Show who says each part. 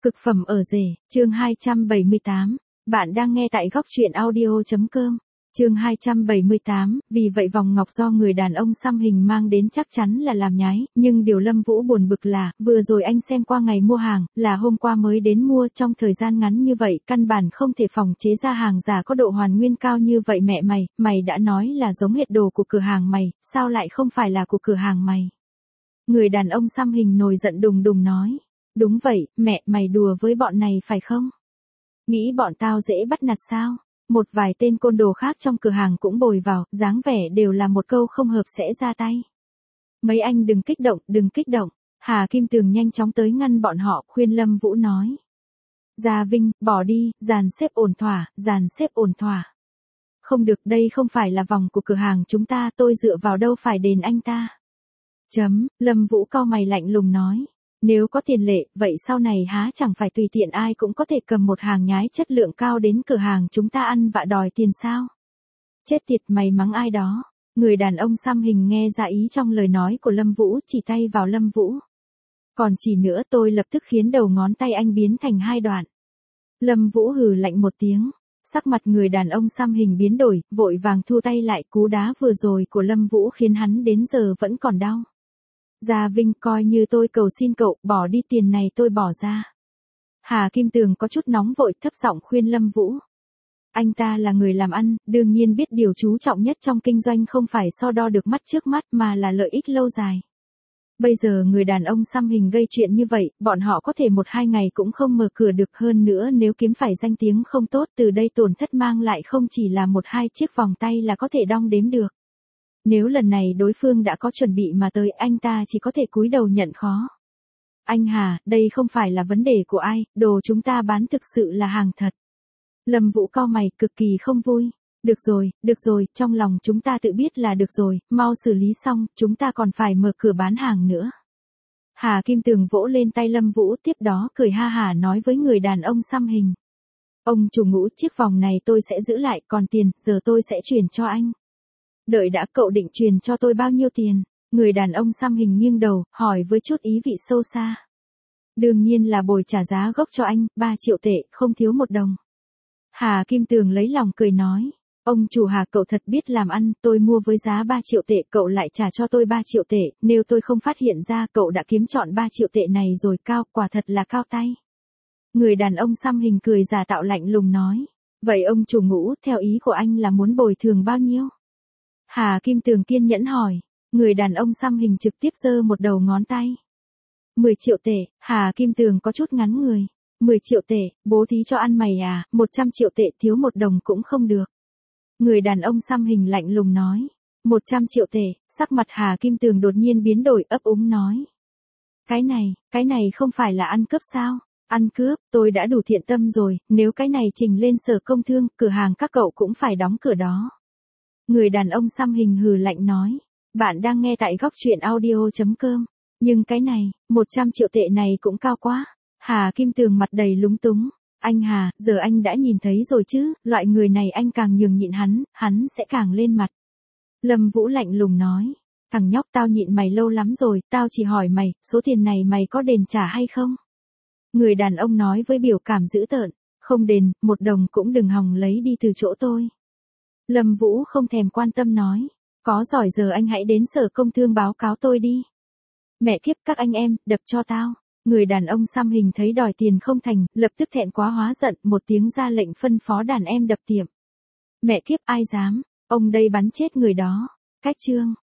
Speaker 1: Cực phẩm ở rể, chương 278. Bạn đang nghe tại góc truyện audio.com. Chương 278, vì vậy vòng ngọc do người đàn ông xăm hình mang đến chắc chắn là làm nhái, nhưng điều Lâm Vũ buồn bực là, vừa rồi anh xem qua ngày mua hàng, là hôm qua mới đến mua, trong thời gian ngắn như vậy, căn bản không thể phòng chế ra hàng giả có độ hoàn nguyên cao như vậy. Mẹ mày đã nói là giống hệt đồ của cửa hàng mày, sao lại không phải là của cửa hàng mày? Người đàn ông xăm hình nổi giận đùng đùng nói. Đúng vậy, mẹ, mày đùa với bọn này phải không? Nghĩ bọn tao dễ bắt nạt sao? Một vài tên côn đồ khác trong cửa hàng cũng bồi vào, dáng vẻ đều là một câu không hợp sẽ ra tay. Mấy anh đừng kích động. Hà Kim Tường nhanh chóng tới ngăn bọn họ, khuyên Lâm Vũ nói. Gia Vinh, bỏ đi, dàn xếp ổn thỏa. Không được, đây không phải là vòng của cửa hàng chúng ta, tôi dựa vào đâu phải đền anh ta. Lâm Vũ cau mày lạnh lùng nói. Nếu có tiền lệ, vậy sau này há chẳng phải tùy tiện ai cũng có thể cầm một hàng nhái chất lượng cao đến cửa hàng chúng ta ăn vạ đòi tiền sao? Chết tiệt, mày mắng ai đó? Người đàn ông xăm hình nghe ra ý trong lời nói của Lâm Vũ, chỉ tay vào Lâm Vũ. Còn chỉ nữa tôi lập tức khiến đầu ngón tay anh biến thành hai đoạn. Lâm Vũ hừ lạnh một tiếng. Sắc mặt người đàn ông xăm hình biến đổi, vội vàng thu tay lại, cú đá vừa rồi của Lâm Vũ khiến hắn đến giờ vẫn còn đau. Gia Vinh, coi như tôi cầu xin cậu, bỏ đi, tiền này tôi bỏ ra. Hà Kim Tường có chút nóng vội, thấp giọng khuyên Lâm Vũ. Anh ta là người làm ăn, đương nhiên biết điều chú trọng nhất trong kinh doanh không phải so đo được mắt trước mắt mà là lợi ích lâu dài. Bây giờ người đàn ông xăm hình gây chuyện như vậy, bọn họ có thể 1-2 ngày cũng không mở cửa được, hơn nữa nếu kiếm phải danh tiếng không tốt, từ đây tổn thất mang lại không chỉ là 1-2 chiếc vòng tay là có thể đong đếm được. Nếu lần này đối phương đã có chuẩn bị mà tới, anh ta chỉ có thể cúi đầu nhận khó. Anh Hà, đây không phải là vấn đề của ai, đồ chúng ta bán thực sự là hàng thật. Lâm Vũ cau mày, cực kỳ không vui. Được rồi, trong lòng chúng ta tự biết là được rồi, mau xử lý xong, chúng ta còn phải mở cửa bán hàng nữa. Hà Kim Tường vỗ lên tay Lâm Vũ, tiếp đó cười ha hả nói với người đàn ông xăm hình. Ông chủ Ngũ, chiếc vòng này tôi sẽ giữ lại, còn tiền, giờ tôi sẽ chuyển cho anh. Đợi đã, cậu định truyền cho tôi bao nhiêu tiền? Người đàn ông xăm hình nghiêng đầu, hỏi với chút ý vị sâu xa. Đương nhiên là bồi trả giá gốc cho anh, 3 triệu tệ, không thiếu một đồng. Hà Kim Tường lấy lòng cười nói. Ông chủ Hà, cậu thật biết làm ăn, tôi mua với giá 3 triệu tệ, cậu lại trả cho tôi 3 triệu tệ, nếu tôi không phát hiện ra cậu đã kiếm trọn 3 triệu tệ này rồi, cao, quả thật là cao tay. Người đàn ông xăm hình cười giả tạo lạnh lùng nói. Vậy ông chủ Ngũ, theo ý của anh là muốn bồi thường bao nhiêu? Hà Kim Tường kiên nhẫn hỏi. Người đàn ông xăm hình trực tiếp giơ một đầu ngón tay. 10 triệu tệ, Hà Kim Tường có chút ngắn người. 10 triệu tệ, bố thí cho ăn mày à, 100 triệu tệ, thiếu một đồng cũng không được. Người đàn ông xăm hình lạnh lùng nói. 100 triệu tệ, sắc mặt Hà Kim Tường đột nhiên biến đổi, ấp úng nói. Cái này không phải là ăn cướp sao? Ăn cướp, tôi đã đủ thiện tâm rồi, nếu cái này trình lên Sở Công Thương, cửa hàng các cậu cũng phải đóng cửa đó. Người đàn ông xăm hình hừ lạnh nói. Bạn đang nghe tại góc truyện audio.com. Nhưng cái này, 100 triệu tệ này cũng cao quá. Hà Kim Tường mặt đầy lúng túng. Anh Hà, giờ anh đã nhìn thấy rồi chứ, loại người này anh càng nhường nhịn hắn sẽ càng lên mặt. Lâm Vũ lạnh lùng nói. Thằng nhóc, tao nhịn mày lâu lắm rồi, tao chỉ hỏi mày, số tiền này mày có đền trả hay không? Người đàn ông nói với biểu cảm dữ tợn. Không đền, một đồng cũng đừng hòng lấy đi từ chỗ tôi. Lâm Vũ không thèm quan tâm nói. Có giỏi giờ anh hãy đến Sở Công Thương báo cáo tôi đi. Mẹ kiếp, các anh em, đập cho tao. Người đàn ông xăm hình thấy đòi tiền không thành, lập tức thẹn quá hóa giận, một tiếng ra lệnh phân phó đàn em đập tiệm. Mẹ kiếp, ai dám, ông đây bắn chết người đó. Cách chương